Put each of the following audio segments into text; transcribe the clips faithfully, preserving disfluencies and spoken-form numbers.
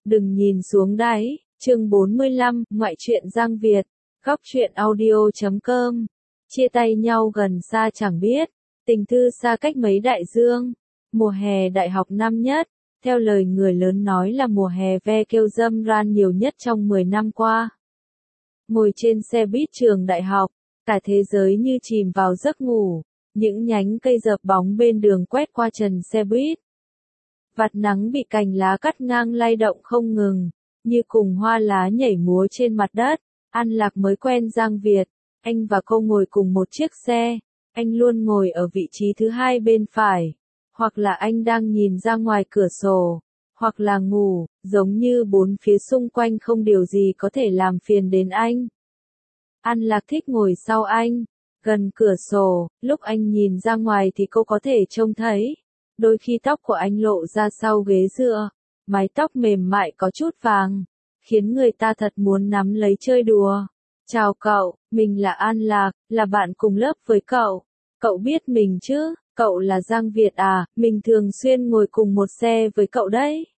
Đừng nhìn xuống đáy, chương bốn mươi lăm, ngoại truyện Giang Việt, góc truyện audio chấm com. Chia tay nhau gần xa chẳng biết, tình thư xa cách mấy đại dương. Mùa hè đại học năm nhất, theo lời người lớn nói là mùa hè ve kêu dâm ran nhiều nhất trong mười năm qua. Ngồi trên xe buýt trường đại học, cả thế giới như chìm vào giấc ngủ, những nhánh cây dợp bóng bên đường quét qua trần xe buýt. Vạt nắng bị cành lá cắt ngang lay động không ngừng, như cùng hoa lá nhảy múa trên mặt đất. An Lạc mới quen Giang Việt, anh và cô ngồi cùng một chiếc xe, anh luôn ngồi ở vị trí thứ hai bên phải, hoặc là anh đang nhìn ra ngoài cửa sổ, hoặc là ngủ, giống như bốn phía xung quanh không điều gì có thể làm phiền đến anh. An Lạc thích ngồi sau anh, gần cửa sổ, lúc anh nhìn ra ngoài thì cô có thể trông thấy. Đôi khi tóc của anh lộ ra sau ghế dựa, mái tóc mềm mại có chút vàng, khiến người ta thật muốn nắm lấy chơi đùa. Chào cậu, mình là An Lạc, là bạn cùng lớp với cậu. Cậu biết mình chứ, cậu là Giang Việt à, mình thường xuyên ngồi cùng một xe với cậu đấy.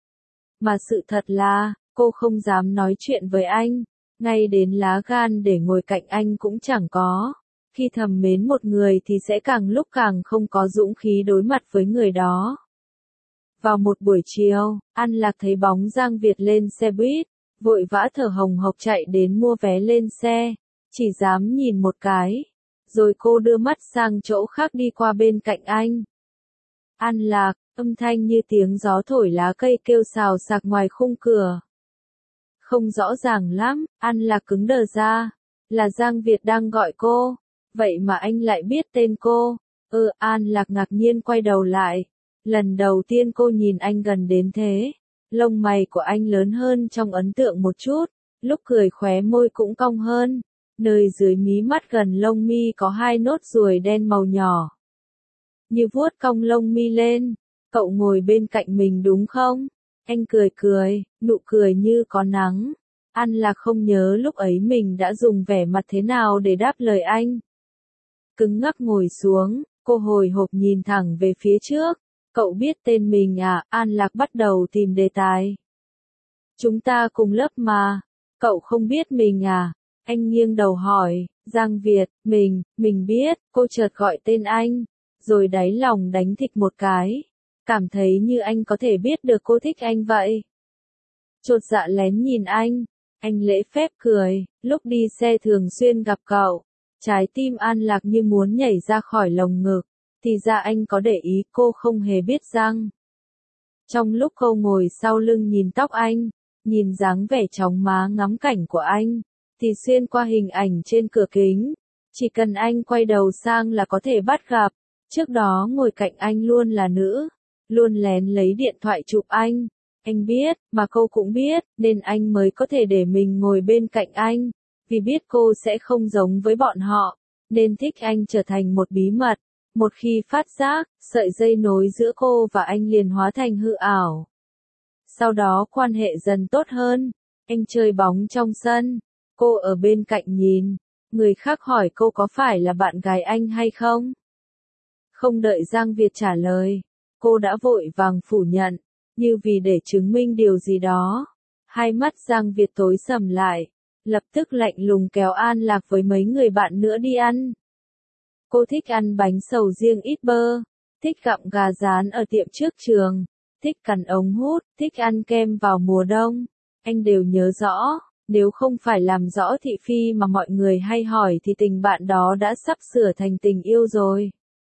Mà sự thật là, cô không dám nói chuyện với anh, ngay đến lá gan để ngồi cạnh anh cũng chẳng có. Khi thầm mến một người thì sẽ càng lúc càng không có dũng khí đối mặt với người đó. Vào một buổi chiều, An Lạc thấy bóng Giang Việt lên xe buýt, vội vã thở hồng hộc chạy đến mua vé lên xe, chỉ dám nhìn một cái, rồi cô đưa mắt sang chỗ khác đi qua bên cạnh anh. An Lạc, âm thanh như tiếng gió thổi lá cây kêu xào xạc ngoài khung cửa. Không rõ ràng lắm, An Lạc cứng đờ ra, là Giang Việt đang gọi cô. Vậy mà anh lại biết tên cô. Ừ, An Lạc ngạc nhiên quay đầu lại. Lần đầu tiên cô nhìn anh gần đến thế. Lông mày của anh lớn hơn trong ấn tượng một chút. Lúc cười khóe môi cũng cong hơn. Nơi dưới mí mắt gần lông mi có hai nốt ruồi đen màu nhỏ. Như vuốt cong lông mi lên. Cậu ngồi bên cạnh mình đúng không? Anh cười cười, nụ cười như có nắng. An Lạc không nhớ lúc ấy mình đã dùng vẻ mặt thế nào để đáp lời anh. Cứng ngắc ngồi xuống, cô hồi hộp nhìn thẳng về phía trước. Cậu biết tên mình à? An Lạc bắt đầu tìm đề tài. Chúng ta cùng lớp mà. Cậu không biết mình à? Anh nghiêng đầu hỏi. Giang Việt, mình, mình biết. Cô chợt gọi tên anh, rồi đáy lòng đánh thịch một cái. Cảm thấy như anh có thể biết được cô thích anh vậy. Chột dạ lén nhìn anh. Anh lễ phép cười. Lúc đi xe thường xuyên gặp cậu. Trái tim An Lạc như muốn nhảy ra khỏi lồng ngực, thì ra anh có để ý cô không hề biết rằng. Trong lúc cô ngồi sau lưng nhìn tóc anh, nhìn dáng vẻ chóng má ngắm cảnh của anh, thì xuyên qua hình ảnh trên cửa kính, chỉ cần anh quay đầu sang là có thể bắt gặp. Trước đó ngồi cạnh anh luôn là nữ, luôn lén lấy điện thoại chụp anh. Anh biết, mà cô cũng biết, nên anh mới có thể để mình ngồi bên cạnh anh. Vì biết cô sẽ không giống với bọn họ, nên thích anh trở thành một bí mật. Một khi phát giác, sợi dây nối giữa cô và anh liền hóa thành hư ảo. Sau đó quan hệ dần tốt hơn, anh chơi bóng trong sân, cô ở bên cạnh nhìn, người khác hỏi cô có phải là bạn gái anh hay không. Không đợi Giang Việt trả lời, cô đã vội vàng phủ nhận, như vì để chứng minh điều gì đó. Hai mắt Giang Việt tối sầm lại. Lập tức lạnh lùng kéo An Lạc với mấy người bạn nữa đi ăn. Cô thích ăn bánh sầu riêng ít bơ, thích gặm gà rán ở tiệm trước trường, thích cắn ống hút, thích ăn kem vào mùa đông. Anh đều nhớ rõ, nếu không phải làm rõ thị phi mà mọi người hay hỏi thì tình bạn đó đã sắp sửa thành tình yêu rồi.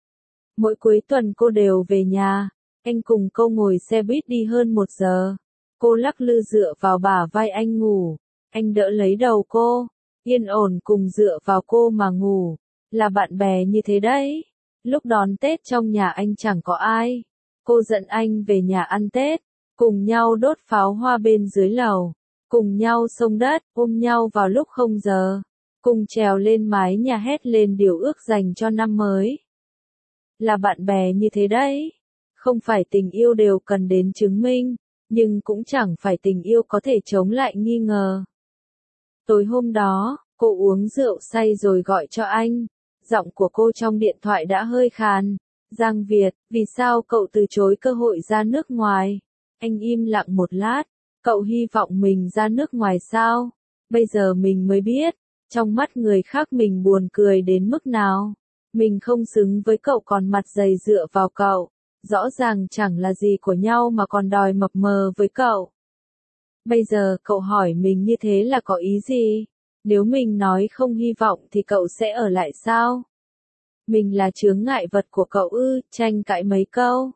Mỗi cuối tuần cô đều về nhà, anh cùng cô ngồi xe buýt đi hơn một giờ. Cô lắc lư dựa vào bả vai anh ngủ. Anh đỡ lấy đầu cô, yên ổn cùng dựa vào cô mà ngủ, là bạn bè như thế đấy. Lúc đón Tết trong nhà anh chẳng có ai. Cô dẫn anh về nhà ăn Tết, cùng nhau đốt pháo hoa bên dưới lầu, cùng nhau xông đất, ôm nhau vào lúc không giờ, cùng trèo lên mái nhà hét lên điều ước dành cho năm mới. Là bạn bè như thế đấy. Không phải tình yêu đều cần đến chứng minh, nhưng cũng chẳng phải tình yêu có thể chống lại nghi ngờ. Tối hôm đó, cô uống rượu say rồi gọi cho anh. Giọng của cô trong điện thoại đã hơi khàn. Giang Việt, vì sao cậu từ chối cơ hội ra nước ngoài? Anh im lặng một lát, Cậu hy vọng mình ra nước ngoài sao? Bây giờ mình mới biết, trong mắt người khác mình buồn cười đến mức nào. Mình không xứng với cậu còn mặt dày dựa vào cậu. Rõ ràng chẳng là gì của nhau mà còn đòi mập mờ với cậu. Bây giờ cậu hỏi mình như thế là có ý gì? Nếu mình nói không hy vọng thì cậu sẽ ở lại sao? Mình là chướng ngại vật của cậu ư? Tranh cãi mấy câu.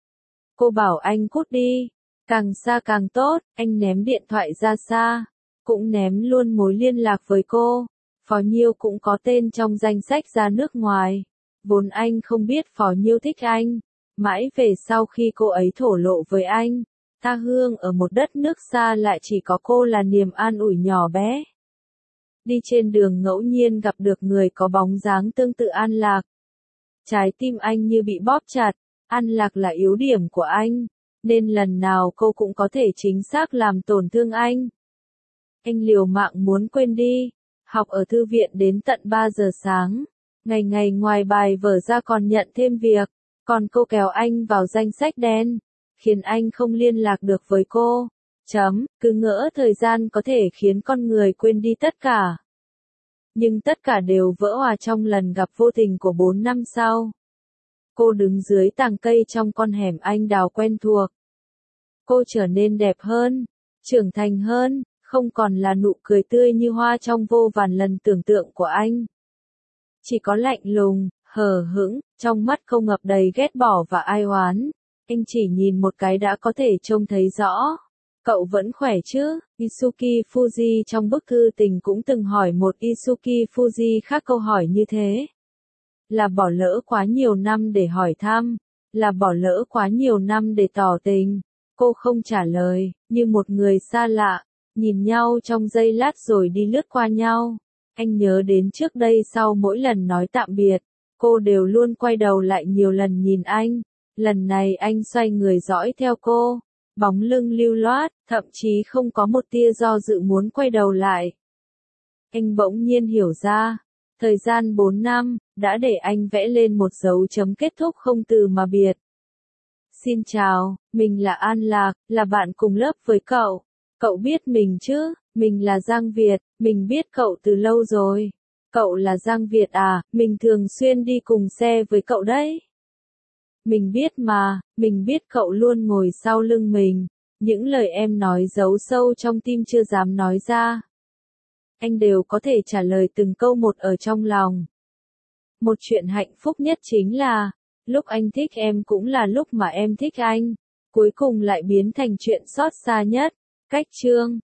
Cô bảo anh cút đi. Càng xa càng tốt, anh ném điện thoại ra xa. Cũng ném luôn mối liên lạc với cô. Phó Nhiêu cũng có tên trong danh sách ra nước ngoài. Vốn anh không biết Phó Nhiêu thích anh. Mãi về sau khi cô ấy thổ lộ với anh, tha hương ở một đất nước xa lại chỉ có cô là niềm an ủi nhỏ bé. Đi trên đường ngẫu nhiên gặp được người có bóng dáng tương tự An Lạc. Trái tim anh như bị bóp chặt, An Lạc là yếu điểm của anh, nên lần nào cô cũng có thể chính xác làm tổn thương anh. Anh liều mạng muốn quên đi, học ở thư viện đến tận ba giờ sáng, ngày ngày ngoài bài vở ra còn nhận thêm việc. Còn cô kéo anh vào danh sách đen, khiến anh không liên lạc được với cô. Chấm, cứ ngỡ thời gian có thể khiến con người quên đi tất cả. Nhưng tất cả đều vỡ òa trong lần gặp vô tình của bốn năm sau. Cô đứng dưới tàng cây trong con hẻm anh đào quen thuộc. Cô trở nên đẹp hơn, trưởng thành hơn, không còn là nụ cười tươi như hoa trong vô vàn lần tưởng tượng của anh. Chỉ có lạnh lùng, hờ hững, trong mắt không ngập đầy ghét bỏ và ai oán. Anh chỉ nhìn một cái đã có thể trông thấy rõ. Cậu vẫn khỏe chứ? Isuki Fuji trong bức thư tình cũng từng hỏi một Isuki Fuji khác câu hỏi như thế. Là bỏ lỡ quá nhiều năm để hỏi thăm, là bỏ lỡ quá nhiều năm để tỏ tình. Cô không trả lời, như một người xa lạ, nhìn nhau trong giây lát rồi đi lướt qua nhau. Anh nhớ đến trước đây sau mỗi lần nói tạm biệt, cô đều luôn quay đầu lại nhiều lần nhìn anh. Lần này anh xoay người dõi theo cô, bóng lưng lưu loát, thậm chí không có một tia do dự muốn quay đầu lại. Anh bỗng nhiên hiểu ra, thời gian bốn năm, đã để anh vẽ lên một dấu chấm kết thúc không từ mà biệt. Xin chào, mình là An Lạc, là bạn cùng lớp với cậu. Cậu biết mình chứ, mình là Giang Việt, mình biết cậu từ lâu rồi. Cậu là Giang Việt à, mình thường xuyên đi cùng xe với cậu đấy. Mình biết mà, mình biết cậu luôn ngồi sau lưng mình. Những lời em nói giấu sâu trong tim chưa dám nói ra. Anh đều có thể trả lời từng câu một ở trong lòng. Một chuyện hạnh phúc nhất chính là, lúc anh thích em cũng là lúc mà em thích anh. Cuối cùng lại biến thành chuyện xót xa nhất. Cách chương